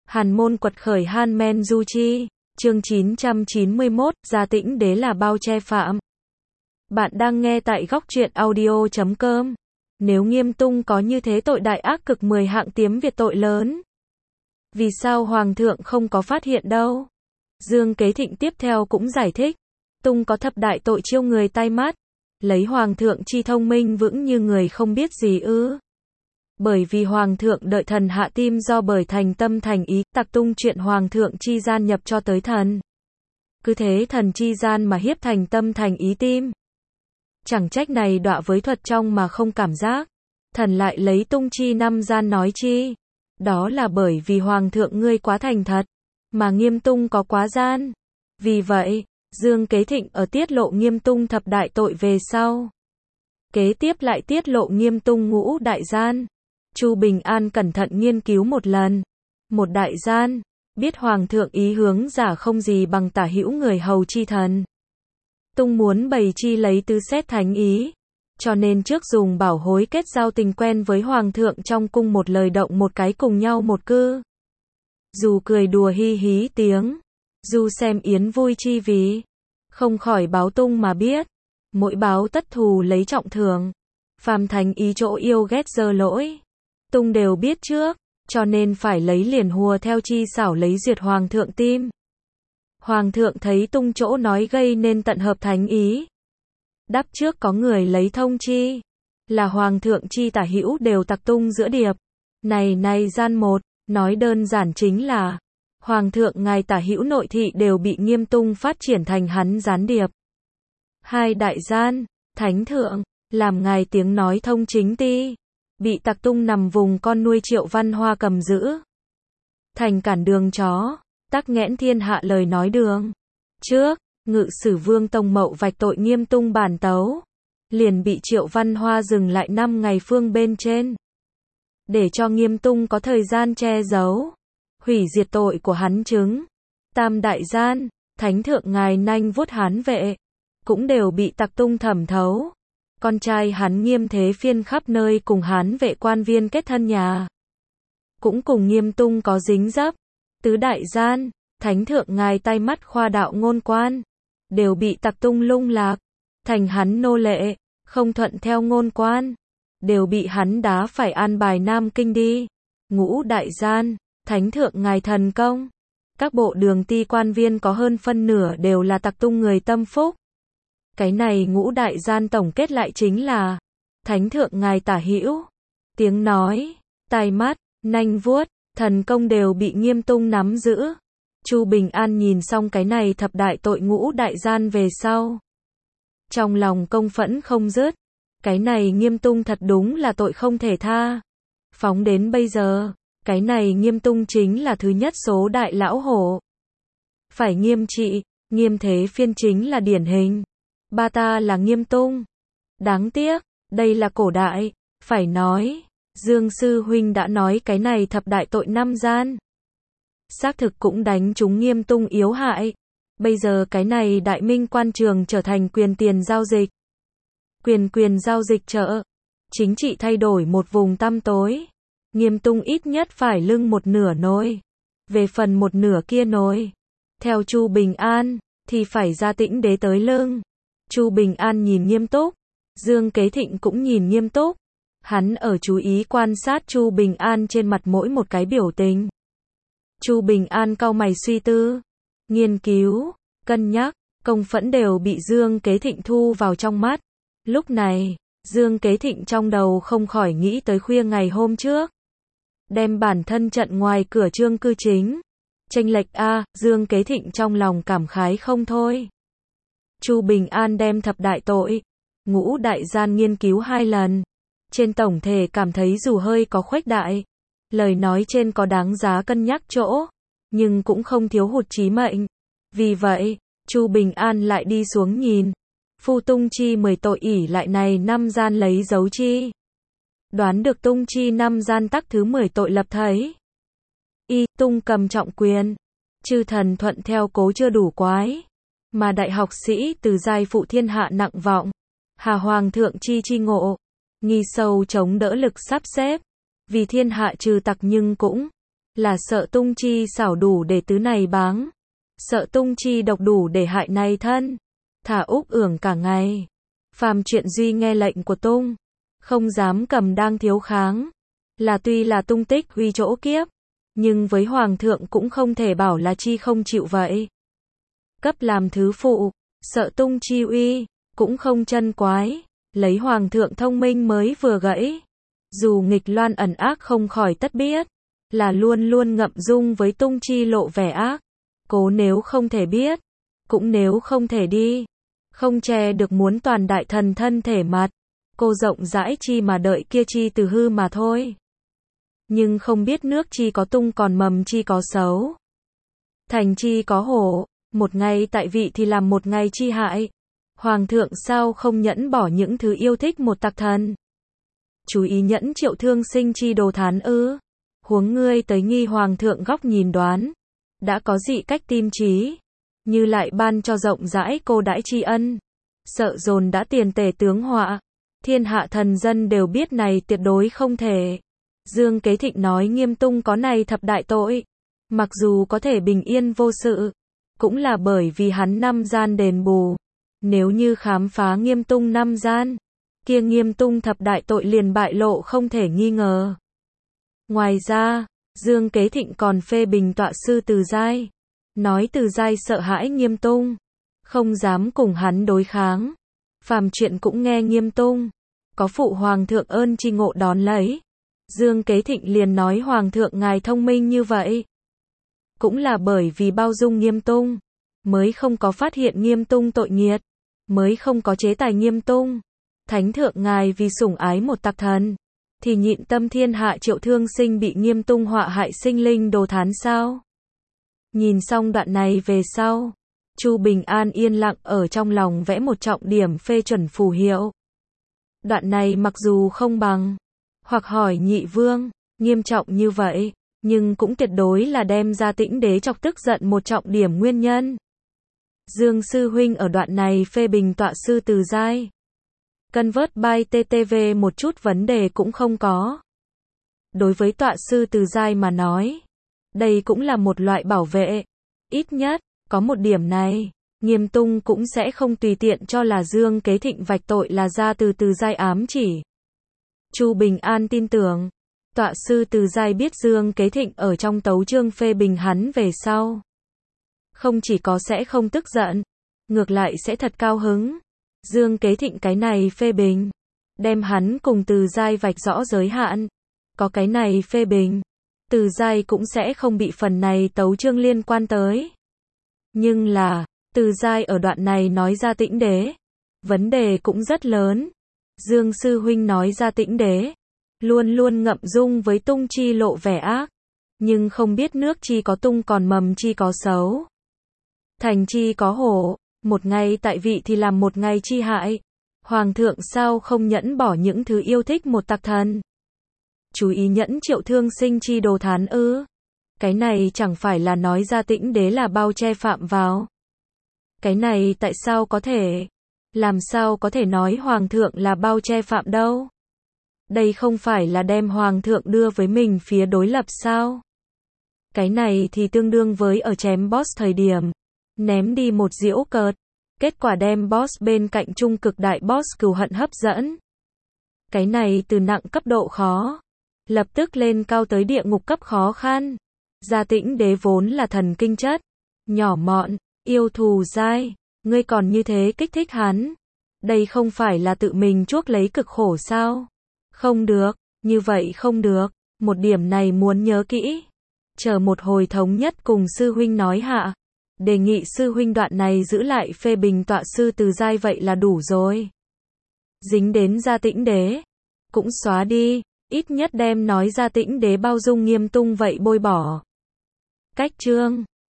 Hàn môn quật khởi Han Men Du Chi, chương 991, Gia Tĩnh Đế là bao che phạm. Bạn đang nghe tại góc truyện audio.com. Nếu Nghiêm Tung có như thế tội đại ác cực 10 hạng tiếm Việt tội lớn, vì sao Hoàng thượng không có phát hiện đâu? Dương Kế Thịnh tiếp theo cũng giải thích, Tung có thập đại tội chiêu người tai mắt, lấy Hoàng thượng chi thông minh vững như người không biết gì ư? Bởi vì Hoàng thượng đợi thần hạ tim do bởi thành tâm thành ý, tặc tung chuyện Hoàng thượng chi gian nhập cho tới thần. Cứ thế thần chi gian mà hiếp thành tâm thành ý tim. Chẳng trách này đọa với thuật trong mà không cảm giác. Thần lại lấy tung chi năm gian nói chi. Đó là bởi vì Hoàng thượng ngươi quá thành thật, mà Nghiêm Tung có quá gian. Vì vậy, Dương Kế Thịnh ở tiết lộ Nghiêm Tung thập đại tội về sau. Kế tiếp lại tiết lộ Nghiêm Tung ngũ đại gian. Chu Bình An cẩn thận nghiên cứu một lần. Một đại gian, biết Hoàng thượng ý hướng giả không gì bằng tả hữu người hầu chi thần. Tung muốn bày chi lấy tứ xét thánh ý, cho nên trước dùng bảo hối kết giao tình quen với Hoàng thượng trong cung một lời động một cái cùng nhau một cư. Dù cười đùa hi hí tiếng, dù xem yến vui chi vì, không khỏi báo Tung mà biết, mỗi báo tất thù lấy trọng thường, phàm thánh ý chỗ yêu ghét dơ lỗi. Tung đều biết trước, cho nên phải lấy liền hùa theo chi xảo lấy duyệt Hoàng thượng tim. Hoàng thượng thấy Tung chỗ nói gây nên tận hợp thánh ý. Đáp trước có người lấy thông chi, là Hoàng thượng chi tả hữu đều tặc Tung giữa điệp. Này gian một, nói đơn giản chính là, Hoàng thượng ngài tả hữu nội thị đều bị Nghiêm Tung phát triển thành hắn gián điệp. Hai đại gian, thánh thượng, làm ngài tiếng nói thông chính ti. Bị tặc Tung nằm vùng con nuôi Triệu Văn Hoa cầm giữ. Thành cản đường chó, tắc nghẽn thiên hạ lời nói đường. Trước, ngự sử Vương Tông Mậu vạch tội Nghiêm Tung bản tấu. Liền bị Triệu Văn Hoa dừng lại 5 ngày phương bên trên. Để cho Nghiêm Tung có thời gian che giấu. Hủy diệt tội của hắn chứng. Tam đại gian, thánh thượng ngài nanh vuốt hán vệ. Cũng đều bị tặc Tung thẩm thấu. Con trai hắn Nghiêm Thế Phiên khắp nơi cùng hán vệ quan viên kết thân nhà. Cũng cùng Nghiêm Tung có dính dấp. Tứ đại gian, thánh thượng ngài tay mắt khoa đạo ngôn quan. Đều bị tặc Tung lung lạc. Thành hắn nô lệ, không thuận theo ngôn quan. Đều bị hắn đá phải an bài Nam Kinh đi. Ngũ đại gian, thánh thượng ngài thần công. Các bộ đường ti quan viên có hơn phân nửa đều là tặc Tung người tâm phúc. Cái này ngũ đại gian tổng kết lại chính là, thánh thượng ngài tả hữu, tiếng nói, tai mắt, nanh vuốt, thần công đều bị Nghiêm Tung nắm giữ. Chu Bình An nhìn xong cái này thập đại tội ngũ đại gian về sau. Trong lòng công phẫn không dứt, cái này Nghiêm Tung thật đúng là tội không thể tha. Phóng đến bây giờ, cái này Nghiêm Tung chính là thứ nhất số đại lão hổ. Phải nghiêm trị, Nghiêm Thế Phiên chính là điển hình. Ba ta là Nghiêm Tung. Đáng tiếc, đây là cổ đại, phải nói, Dương Sư Huynh đã nói cái này thập đại tội năm gian. Xác thực cũng đánh trúng Nghiêm Tung yếu hại. Bây giờ cái này đại minh quan trường trở thành quyền tiền giao dịch. Quyền giao dịch chợ. Chính trị thay đổi một vùng tăm tối. Nghiêm Tung ít nhất phải lưng một nửa nồi. Về phần một nửa kia nồi, theo Chu Bình An, thì phải Gia Tĩnh Đế tới lưng. Chu Bình An nhìn nghiêm túc, Dương Kế Thịnh cũng nhìn nghiêm túc. Hắn ở chú ý quan sát Chu Bình An trên mặt mỗi một cái biểu tình. Chu Bình An cau mày suy tư, nghiên cứu, cân nhắc, công phẫn đều bị Dương Kế Thịnh thu vào trong mắt. Lúc này, Dương Kế Thịnh trong đầu không khỏi nghĩ tới khuya ngày hôm trước. Đem bản thân trận ngoài cửa Trương Cư Chính. Chênh lệch a, Dương Kế Thịnh trong lòng cảm khái không thôi. Chu Bình An đem thập đại tội, ngũ đại gian nghiên cứu 2 lần. Trên tổng thể cảm thấy dù hơi có khuếch đại, lời nói trên có đáng giá cân nhắc chỗ, nhưng cũng không thiếu hụt chí mệnh. Vì vậy, Chu Bình An lại đi xuống nhìn. Phu Tung chi 10 tội ỷ lại này 5 gian lấy dấu chi. Đoán được Tung chi 5 gian tắc thứ 10 tội lập thấy. Tung cầm trọng quyền. Chư thần thuận theo cố chưa đủ quái. Mà đại học sĩ từ giai phụ thiên hạ nặng vọng. Hà Hoàng thượng chi ngộ. Nghi sâu chống đỡ lực sắp xếp. Vì thiên hạ trừ tặc nhưng cũng là sợ tung chi xảo đủ để tứ này báng, sợ tung chi độc đủ để hại này thân, thả úc ưởng cả ngày. Phàm chuyện duy nghe lệnh của tung, không dám cầm đang thiếu kháng, là tuy là tung tích huy chỗ kiếp, nhưng với hoàng thượng cũng không thể bảo là chi không chịu vậy. Cấp làm thứ phụ, sợ tung chi uy, cũng không chân quái, lấy hoàng thượng thông minh mới vừa gãy. Dù nghịch loan ẩn ác không khỏi tất biết, là luôn luôn ngậm dung với tung chi lộ vẻ ác. Cố nếu không thể biết, cũng nếu không thể đi, không che được muốn toàn đại thần thân thể mặt, cô rộng rãi chi mà đợi kia chi từ hư mà thôi. Nhưng không biết nước chi có tung còn mầm chi có xấu. Thành chi có hổ, một ngày tại vị thì làm một ngày chi hại. Hoàng thượng sao không nhẫn bỏ những thứ yêu thích một tặc thần. Chú ý nhẫn triệu thương sinh chi đồ thán ư. Huống ngươi tới nghi hoàng thượng góc nhìn đoán. Đã có dị cách tim trí. Như lại ban cho rộng rãi cô đãi tri ân. Sợ dồn đã tiền tề tướng họa. Thiên hạ thần dân đều biết này tuyệt đối không thể. Dương Kế Thịnh nói Nghiêm Tung có này thập đại tội. Mặc dù có thể bình yên vô sự, cũng là bởi vì hắn năm gian đền bù. Nếu như khám phá Nghiêm Tung năm gian, kia Nghiêm Tung thập đại tội liền bại lộ không thể nghi ngờ. Ngoài ra, Dương Kế Thịnh còn phê bình tọa sư Từ Giai. Nói Từ Giai sợ hãi Nghiêm Tung, không dám cùng hắn đối kháng. Phàm chuyện cũng nghe Nghiêm Tung, có phụ hoàng thượng ơn chi ngộ đón lấy. Dương Kế Thịnh liền nói hoàng thượng ngài thông minh như vậy. Cũng là bởi vì bao dung Nghiêm Tung, mới không có phát hiện Nghiêm Tung tội nghiệt, mới không có chế tài Nghiêm Tung. Thánh thượng ngài vì sủng ái một tặc thần, thì nhịn tâm thiên hạ triệu thương sinh bị Nghiêm Tung họa hại sinh linh đồ thán sao? Nhìn xong đoạn này về sau, Chu Bình An yên lặng ở trong lòng vẽ một trọng điểm phê chuẩn phù hiệu. Đoạn này mặc dù không bằng, hoặc hỏi Nhị Vương, nghiêm trọng như vậy, nhưng cũng tuyệt đối là đem ra Tĩnh Đế chọc tức giận một trọng điểm nguyên nhân. Dương Sư Huynh ở đoạn này phê bình tọa sư Từ Giai. Convert by TTV một chút vấn đề cũng không có. Đối với tọa sư Từ Giai mà nói, đây cũng là một loại bảo vệ. Ít nhất, có một điểm này, Nghiêm Tung cũng sẽ không tùy tiện cho là Dương Kế Thịnh vạch tội là ra từ Từ Giai ám chỉ. Chu Bình An tin tưởng, tọa sư Từ Giai biết Dương Kế Thịnh ở trong tấu chương phê bình hắn về sau. Không chỉ có sẽ không tức giận, ngược lại sẽ thật cao hứng. Dương Kế Thịnh cái này phê bình, đem hắn cùng Từ Giai vạch rõ giới hạn. Có cái này phê bình, Từ Giai cũng sẽ không bị phần này tấu chương liên quan tới. Nhưng là, Từ Giai ở đoạn này nói ra Tĩnh Đế, vấn đề cũng rất lớn. Dương Sư Huynh nói ra Tĩnh Đế, luôn luôn ngậm dung với tung chi lộ vẻ ác, nhưng không biết nước chi có tung còn mầm chi có xấu. Thành chi có hổ, một ngày tại vị thì làm một ngày chi hại. Hoàng thượng sao không nhẫn bỏ những thứ yêu thích một tặc thần. Chú ý nhẫn triệu thương sinh chi đồ thán ư. Cái này chẳng phải là nói ra Tĩnh Đế là bao che phạm vào. Cái này tại sao có thể? Làm sao có thể nói hoàng thượng là bao che phạm đâu? Đây không phải là đem hoàng thượng đưa với mình phía đối lập sao? Cái này thì tương đương với ở chém boss thời điểm, ném đi một diễu cợt, kết quả đem boss bên cạnh trung cực đại boss cừu hận hấp dẫn. Cái này từ nặng cấp độ khó, lập tức lên cao tới địa ngục cấp khó khăn. Gia Tĩnh Đế vốn là thần kinh chất, nhỏ mọn, yêu thù dai, ngươi còn như thế kích thích hắn. Đây không phải là tự mình chuốc lấy cực khổ sao? Không được, như vậy không được, một điểm này muốn nhớ kỹ. Chờ một hồi thống nhất cùng sư huynh nói hạ. Đề nghị sư huynh đoạn này giữ lại phê bình tọa sư Từ Giai vậy là đủ rồi. Dính đến Gia Tĩnh Đế, cũng xóa đi, ít nhất đem nói Gia Tĩnh Đế bao dung Nghiêm Tung vậy bôi bỏ. Cách chương